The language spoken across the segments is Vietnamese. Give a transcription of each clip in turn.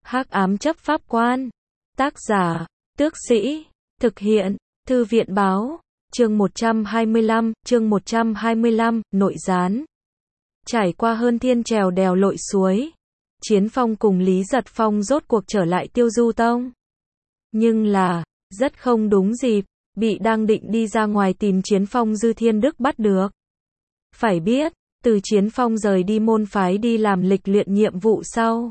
Hắc ám chấp pháp quan. Tác giả, Tước Sĩ. Thực hiện, Thư viện báo. Chương 125, nội gián. Trải qua hơn thiên trèo đèo lội suối, Chiến Phong cùng Lý Giật Phong rốt cuộc trở lại Tiêu Du Tông. Nhưng là, rất không đúng dịp, bị đang định đi ra ngoài tìm Chiến Phong Dư Thiên Đức bắt được. Phải biết, từ Chiến Phong rời đi môn phái đi làm lịch luyện nhiệm vụ sau,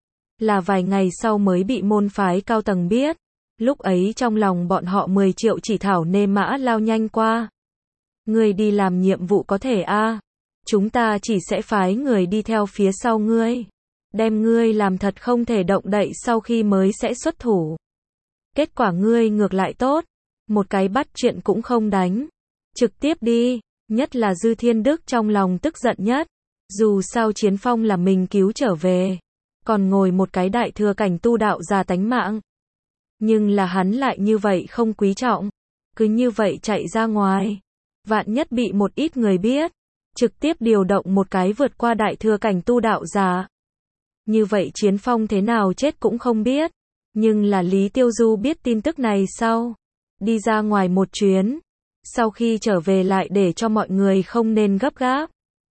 là vài ngày sau mới bị môn phái cao tầng biết. Lúc ấy trong lòng bọn họ 10 triệu chỉ thảo nê mã lao nhanh qua. Ngươi đi làm nhiệm vụ có thể a, chúng ta chỉ sẽ phái người đi theo phía sau ngươi, đem ngươi làm thật không thể động đậy sau khi mới sẽ xuất thủ. Kết quả ngươi ngược lại tốt, một cái bắt chuyện cũng không đánh, trực tiếp đi. Nhất là Dư Thiên Đức trong lòng tức giận nhất. Dù sao Chiến Phong là mình cứu trở về, còn ngồi một cái đại thừa cảnh tu đạo già tánh mạng. Nhưng là hắn lại như vậy không quý trọng, cứ như vậy chạy ra ngoài. Vạn nhất bị một ít người biết, trực tiếp điều động một cái vượt qua đại thừa cảnh tu đạo già. Như vậy Chiến Phong thế nào chết cũng không biết. Nhưng là Lý Tiêu Du biết tin tức này sau, đi ra ngoài một chuyến. Sau khi trở về lại để cho mọi người không nên gấp gáp.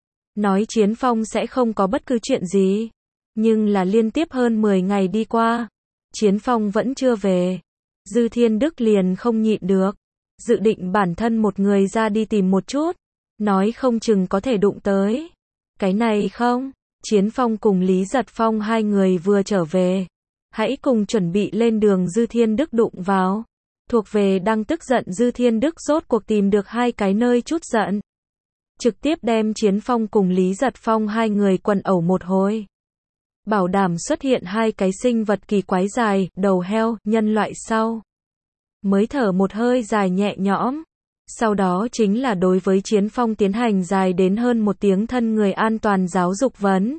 Nói Chiến Phong sẽ không có bất cứ chuyện gì. Nhưng là liên tiếp hơn 10 ngày đi qua, Chiến Phong vẫn chưa về. Dư Thiên Đức liền không nhịn được, dự định bản thân một người ra đi tìm một chút, nói không chừng có thể đụng tới. Cái này không, Chiến Phong cùng Lý Giật Phong hai người vừa trở về, hãy cùng chuẩn bị lên đường. Dư Thiên Đức đụng vào. Thuộc về đang tức giận Dư Thiên Đức rốt cuộc tìm được hai cái nơi chút giận. Trực tiếp đem Chiến Phong cùng Lý Giật Phong hai người quần ẩu một hồi. Bảo đảm xuất hiện hai cái sinh vật kỳ quái dài, đầu heo, nhân loại sau. Mới thở một hơi dài nhẹ nhõm. Sau đó chính là đối với Chiến Phong tiến hành dài đến hơn 1 tiếng thân người an toàn giáo dục vấn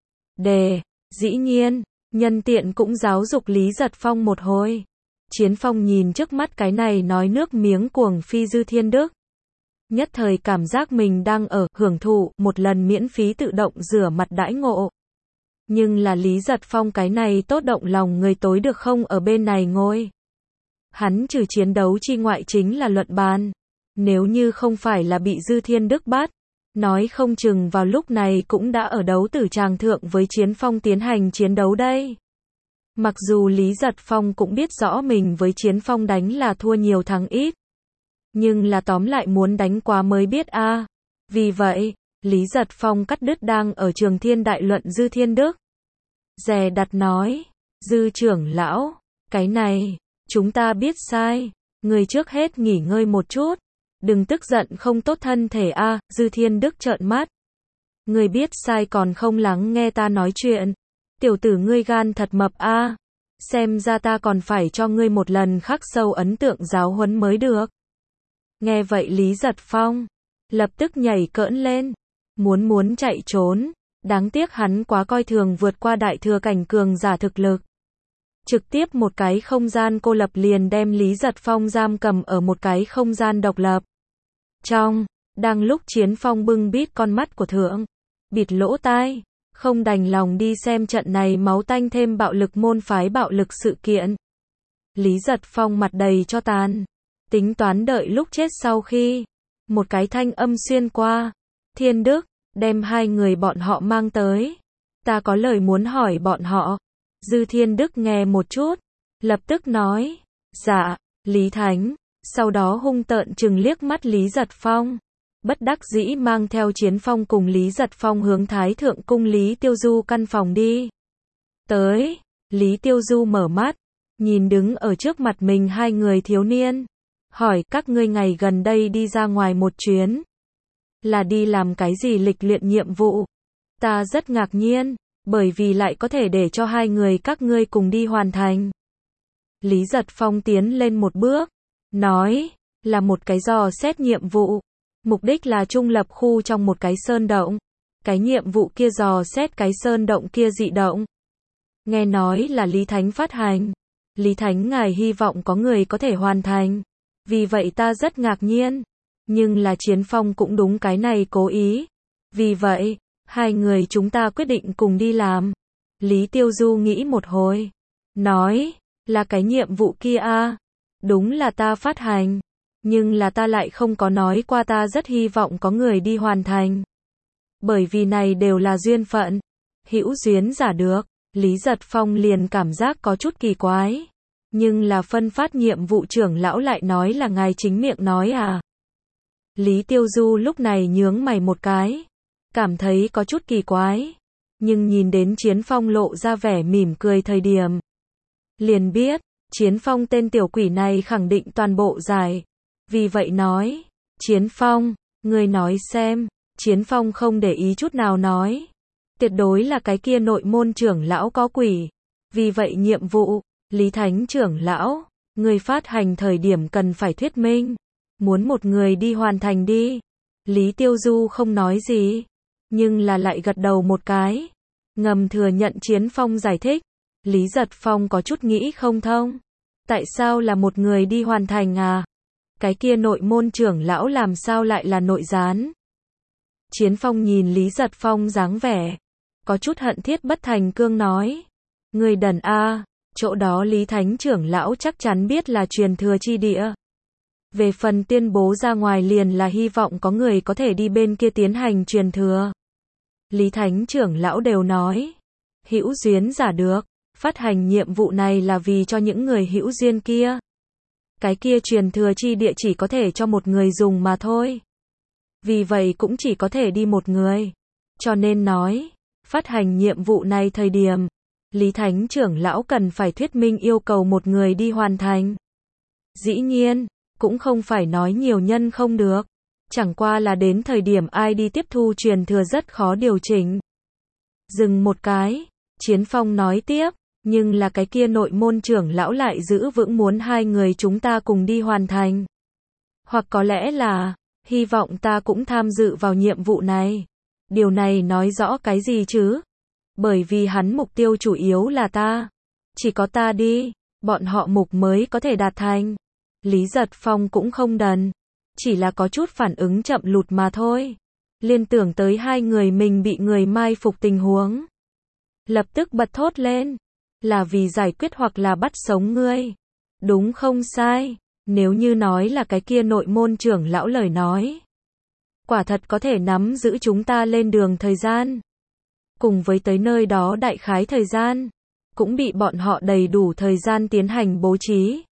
đề. Dĩ nhiên, nhân tiện cũng giáo dục Lý Giật Phong một hồi. Chiến Phong nhìn trước mắt cái này nói nước miếng cuồng phi Dư Thiên Đức. Nhất thời cảm giác mình đang ở hưởng thụ một lần miễn phí tự động rửa mặt đãi ngộ. Nhưng là Lý Giật Phong cái này tốt động lòng người tối được không ở bên này ngồi. Hắn trừ chiến đấu chi ngoại chính là luận bàn. Nếu như không phải là bị Dư Thiên Đức bắt, nói không chừng vào lúc này cũng đã ở đấu tử tràng thượng với Chiến Phong tiến hành chiến đấu đây. Mặc dù Lý Giật Phong cũng biết rõ mình với Chiến Phong đánh là thua nhiều thắng ít. Nhưng là tóm lại muốn đánh quá mới biết a. Vì vậy, Lý Giật Phong cắt đứt đang ở Trường Thiên đại luận Dư Thiên Đức. Dè đặt nói, Dư trưởng lão, cái này, chúng ta biết sai. Người trước hết nghỉ ngơi một chút. Đừng tức giận không tốt thân thể a. Dư Thiên Đức trợn mắt. Người biết sai còn không lắng nghe ta nói chuyện. Tiểu tử ngươi gan thật mập a. Xem ra ta còn phải cho ngươi một lần khắc sâu ấn tượng giáo huấn mới được. Nghe vậy Lý Giật Phong lập tức nhảy cỡn lên, muốn chạy trốn. Đáng tiếc hắn quá coi thường vượt qua đại thừa cảnh cường giả thực lực. Trực tiếp một cái không gian cô lập liền đem Lý Giật Phong giam cầm ở một cái không gian độc lập. Đang lúc Chiến Phong bưng bít con mắt của thượng, bịt lỗ tai, không đành lòng đi xem trận này máu tanh thêm bạo lực môn phái bạo lực sự kiện. Lý Giật Phong mặt đầy cho tàn, tính toán đợi lúc chết sau khi một cái thanh âm xuyên qua. Thiên Đức, đem hai người bọn họ mang tới. Ta có lời muốn hỏi bọn họ. Dư Thiên Đức nghe một chút, lập tức nói, dạ, Lý Thánh. Sau đó hung tợn trừng liếc mắt Lý Giật Phong. Bất đắc dĩ mang theo Chiến Phong cùng Lý Giật Phong hướng Thái Thượng Cung Lý Tiêu Du căn phòng đi. Tới, Lý Tiêu Du mở mắt, nhìn đứng ở trước mặt mình hai người thiếu niên. Hỏi các ngươi ngày gần đây đi ra ngoài một chuyến. Là đi làm cái gì lịch luyện nhiệm vụ? Ta rất ngạc nhiên, bởi vì lại có thể để cho hai người các ngươi cùng đi hoàn thành. Lý Giật Phong tiến lên một bước, nói, là một cái dò xét nhiệm vụ. Mục đích là trung lập khu trong một cái sơn động. Cái nhiệm vụ kia dò xét cái sơn động kia dị động. Nghe nói là Lý Thánh phát hành. Lý Thánh ngài hy vọng có người có thể hoàn thành. Vì vậy ta rất ngạc nhiên. Nhưng là Chiến Phong cũng đúng cái này cố ý. Vì vậy, hai người chúng ta quyết định cùng đi làm. Lý Tiêu Du nghĩ một hồi. Nói, là cái nhiệm vụ kia a. Đúng là ta phát hành. Nhưng là ta lại không có nói qua ta rất hy vọng có người đi hoàn thành. Bởi vì này đều là duyên phận. Hữu duyên giả được. Lý Giật Phong liền cảm giác có chút kỳ quái. Nhưng là phân phát nhiệm vụ trưởng lão lại nói là ngài chính miệng nói à. Lý Tiêu Du lúc này nhướng mày một cái. Cảm thấy có chút kỳ quái. Nhưng nhìn đến Chiến Phong lộ ra vẻ mỉm cười thời điểm. Liền biết, Chiến Phong tên tiểu quỷ này khẳng định toàn bộ giải. Vì vậy nói, Chiến Phong, ngươi nói xem. Chiến Phong không để ý chút nào nói. Tuyệt đối là cái kia nội môn trưởng lão có quỷ. Vì vậy nhiệm vụ, Lý Thánh trưởng lão, người phát hành thời điểm cần phải thuyết minh. Muốn một người đi hoàn thành đi. Lý Tiêu Du không nói gì. Nhưng là lại gật đầu một cái. Ngầm thừa nhận Chiến Phong giải thích. Lý Giật Phong có chút nghĩ không thông. Tại sao là một người đi hoàn thành à? Cái kia nội môn trưởng lão làm sao lại là nội gián? Chiến Phong nhìn Lý Giật Phong dáng vẻ. Có chút hận thiết bất thành cương nói. Người đần a, chỗ đó Lý Thánh trưởng lão chắc chắn biết là truyền thừa chi địa. Về phần tuyên bố ra ngoài liền là hy vọng có người có thể đi bên kia tiến hành truyền thừa. Lý Thánh trưởng lão đều nói. Hữu duyên giả được. Phát hành nhiệm vụ này là vì cho những người hữu duyên kia. Cái kia truyền thừa chi địa chỉ có thể cho một người dùng mà thôi. Vì vậy cũng chỉ có thể đi một người. Cho nên nói, phát hành nhiệm vụ này thời điểm, Lý Thánh trưởng lão cần phải thuyết minh yêu cầu một người đi hoàn thành. Dĩ nhiên, cũng không phải nói nhiều nhân không được. Chẳng qua là đến thời điểm ai đi tiếp thu truyền thừa rất khó điều chỉnh. Dừng một cái, Chiến Phong nói tiếp. Nhưng là cái kia nội môn trưởng lão lại giữ vững muốn hai người chúng ta cùng đi hoàn thành. Hoặc có lẽ là, hy vọng ta cũng tham dự vào nhiệm vụ này. Điều này nói rõ cái gì chứ? Bởi vì hắn mục tiêu chủ yếu là ta. Chỉ có ta đi, bọn họ mục mới có thể đạt thành. Lý Giật Phong cũng không đần. Chỉ là có chút phản ứng chậm lụt mà thôi. Liên tưởng tới hai người mình bị người mai phục tình huống. Lập tức bật thốt lên. Là vì giải quyết hoặc là bắt sống ngươi. Đúng không sai. Nếu như nói là cái kia nội môn trưởng lão lời nói. Quả thật có thể nắm giữ chúng ta lên đường thời gian. Cùng với tới nơi đó đại khái thời gian. Cũng bị bọn họ đầy đủ thời gian tiến hành bố trí.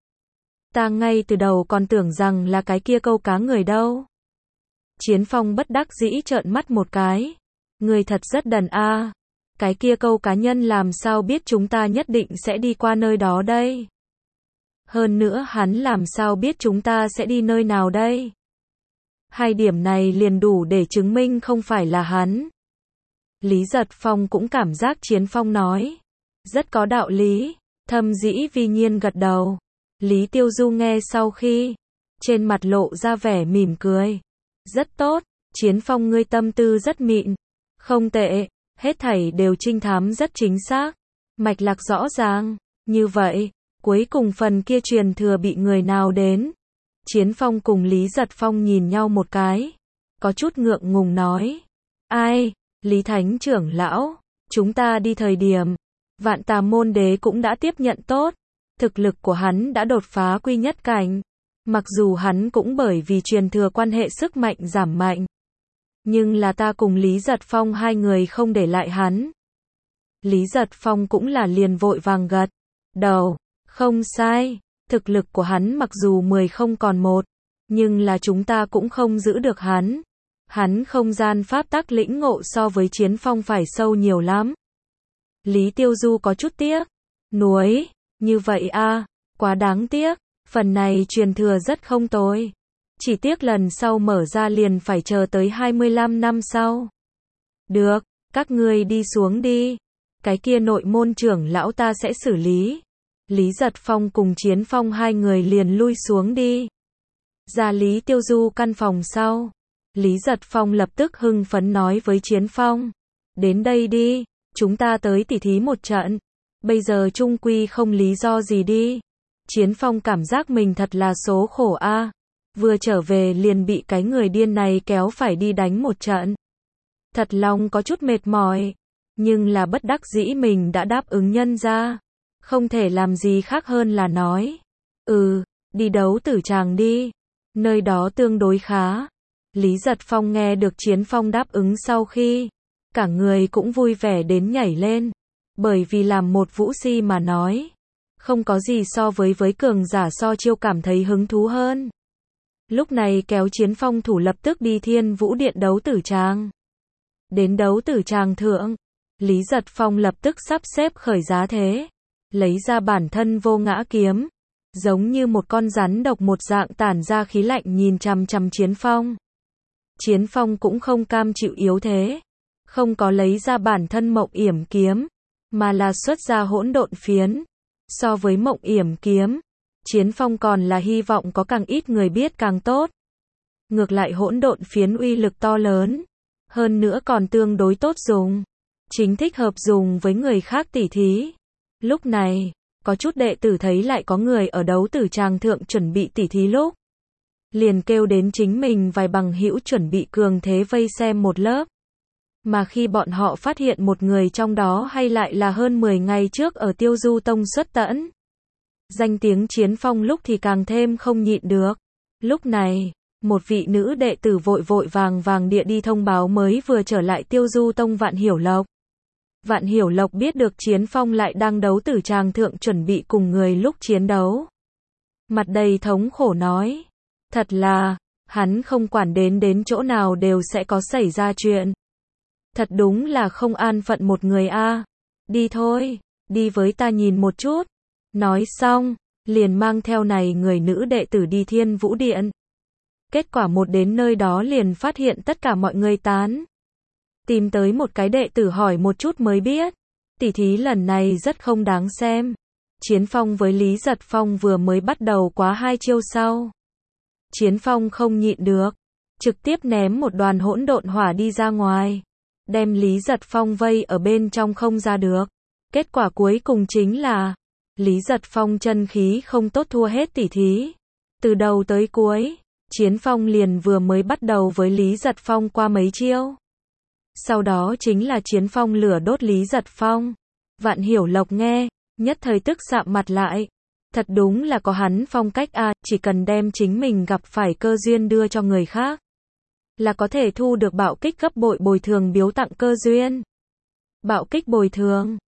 Ta ngay từ đầu còn tưởng rằng là cái kia câu cá người đâu. Chiến Phong bất đắc dĩ trợn mắt một cái. Người thật rất đần a. Cái kia câu cá nhân làm sao biết chúng ta nhất định sẽ đi qua nơi đó đây? Hơn nữa hắn làm sao biết chúng ta sẽ đi nơi nào đây? Hai điểm này liền đủ để chứng minh không phải là hắn. Lý Giật Phong cũng cảm giác Chiến Phong nói. Rất có đạo lý. Thâm dĩ vi nhiên gật đầu. Lý Tiêu Du nghe sau khi. Trên mặt lộ ra vẻ mỉm cười. Rất tốt. Chiến Phong ngươi tâm tư rất mịn. Không tệ. Hết thảy đều trinh thám rất chính xác. Mạch lạc rõ ràng. Như vậy, cuối cùng phần kia truyền thừa bị người nào đến? Chiến Phong cùng Lý Giật Phong nhìn nhau một cái. Có chút ngượng ngùng nói. Ai? Lý Thánh trưởng lão. Chúng ta đi thời điểm. Vạn Tà môn đế cũng đã tiếp nhận tốt. Thực lực của hắn đã đột phá quy nhất cảnh. Mặc dù hắn cũng bởi vì truyền thừa quan hệ sức mạnh giảm mạnh. Nhưng là ta cùng Lý Giật Phong hai người không để lại hắn. Lý Giật Phong cũng là liền vội vàng gật đầu. Không sai. Thực lực của hắn mặc dù 10 không còn 1. Nhưng là chúng ta cũng không giữ được hắn. Hắn không gian pháp tắc lĩnh ngộ so với Chiến Phong phải sâu nhiều lắm. Lý Tiêu Du có chút tiếc. Nuối. Như vậy a, quá đáng tiếc. Phần này truyền thừa rất không tồi. Chỉ tiếc lần sau mở ra liền phải chờ tới 25 năm sau. Được, các ngươi đi xuống đi. Cái kia nội môn trưởng lão ta sẽ xử lý. Lý Giật Phong cùng Chiến Phong hai người liền lui xuống đi. Ra Lý Tiêu Du căn phòng sau. Lý Giật Phong lập tức hưng phấn nói với Chiến Phong. Đến đây đi, chúng ta tới tỉ thí một trận. Bây giờ chung quy không lý do gì đi. Chiến Phong cảm giác mình thật là số khổ a. Vừa trở về liền bị cái người điên này kéo phải đi đánh một trận. Thật lòng có chút mệt mỏi. Nhưng là bất đắc dĩ mình đã đáp ứng nhân ra. Không thể làm gì khác hơn là nói. Đi đấu tử tràng đi. Nơi đó tương đối khá. Lý Giật Phong nghe được Chiến Phong đáp ứng sau khi, cả người cũng vui vẻ đến nhảy lên. Bởi vì làm một vũ si mà nói, không có gì so với cường giả so chiêu cảm thấy hứng thú hơn. Lúc này kéo Chiến Phong thủ lập tức đi Thiên Vũ Điện đấu tử tràng. Đến đấu tử tràng thượng, Lý Giật Phong lập tức sắp xếp khởi giá thế, lấy ra bản thân vô ngã kiếm, giống như một con rắn độc một dạng tản ra khí lạnh nhìn chằm chằm Chiến Phong. Chiến Phong cũng không cam chịu yếu thế, không có lấy ra bản thân Mộng Yểm kiếm, mà là xuất ra hỗn độn phiến. So với Mộng Yểm kiếm, Chiến Phong còn là hy vọng có càng ít người biết càng tốt. Ngược lại hỗn độn phiến uy lực to lớn, hơn nữa còn tương đối tốt dùng, chính thích hợp dùng với người khác tỉ thí. Lúc này, có chút đệ tử thấy lại có người ở đấu tử tràng thượng chuẩn bị tỉ thí lúc, liền kêu đến chính mình vài bằng hữu chuẩn bị cường thế vây xem một lớp. Mà khi bọn họ phát hiện một người trong đó hay lại là hơn 10 ngày trước ở Tiêu Du Tông xuất tẫn. Danh tiếng Chiến Phong lúc thì càng thêm không nhịn được. Lúc này, một vị nữ đệ tử vội vội vàng địa đi thông báo mới vừa trở lại Tiêu Du Tông Vạn Hiểu Lộc. Vạn Hiểu Lộc biết được Chiến Phong lại đang đấu tử tràng thượng chuẩn bị cùng người lúc chiến đấu. Mặt đầy thống khổ nói. Thật là, hắn không quản đến chỗ nào đều sẽ có xảy ra chuyện. Thật đúng là không an phận một người a. Đi thôi, đi với ta nhìn một chút. Nói xong, liền mang theo này người nữ đệ tử đi Thiên Vũ Điện. Kết quả một đến nơi đó liền phát hiện tất cả mọi người tán. Tìm tới một cái đệ tử hỏi một chút mới biết, tỉ thí lần này rất không đáng xem. Chiến Phong với Lý Giật Phong vừa mới bắt đầu quá 2 chiêu sau. Chiến Phong không nhịn được, trực tiếp ném một đoàn hỗn độn hỏa đi ra ngoài, đem Lý Giật Phong vây ở bên trong không ra được. Kết quả cuối cùng chính là, Lý Giật Phong chân khí không tốt thua hết tỉ thí. Từ đầu tới cuối, Chiến Phong liền vừa mới bắt đầu với Lý Giật Phong qua mấy chiêu. Sau đó chính là Chiến Phong lửa đốt Lý Giật Phong. Vạn Hiểu Lộc nghe, nhất thời tức sạm mặt lại. Thật đúng là có hắn phong cách a, chỉ cần đem chính mình gặp phải cơ duyên đưa cho người khác, là có thể thu được bạo kích gấp bội bồi thường biếu tặng cơ duyên. Bạo kích bồi thường.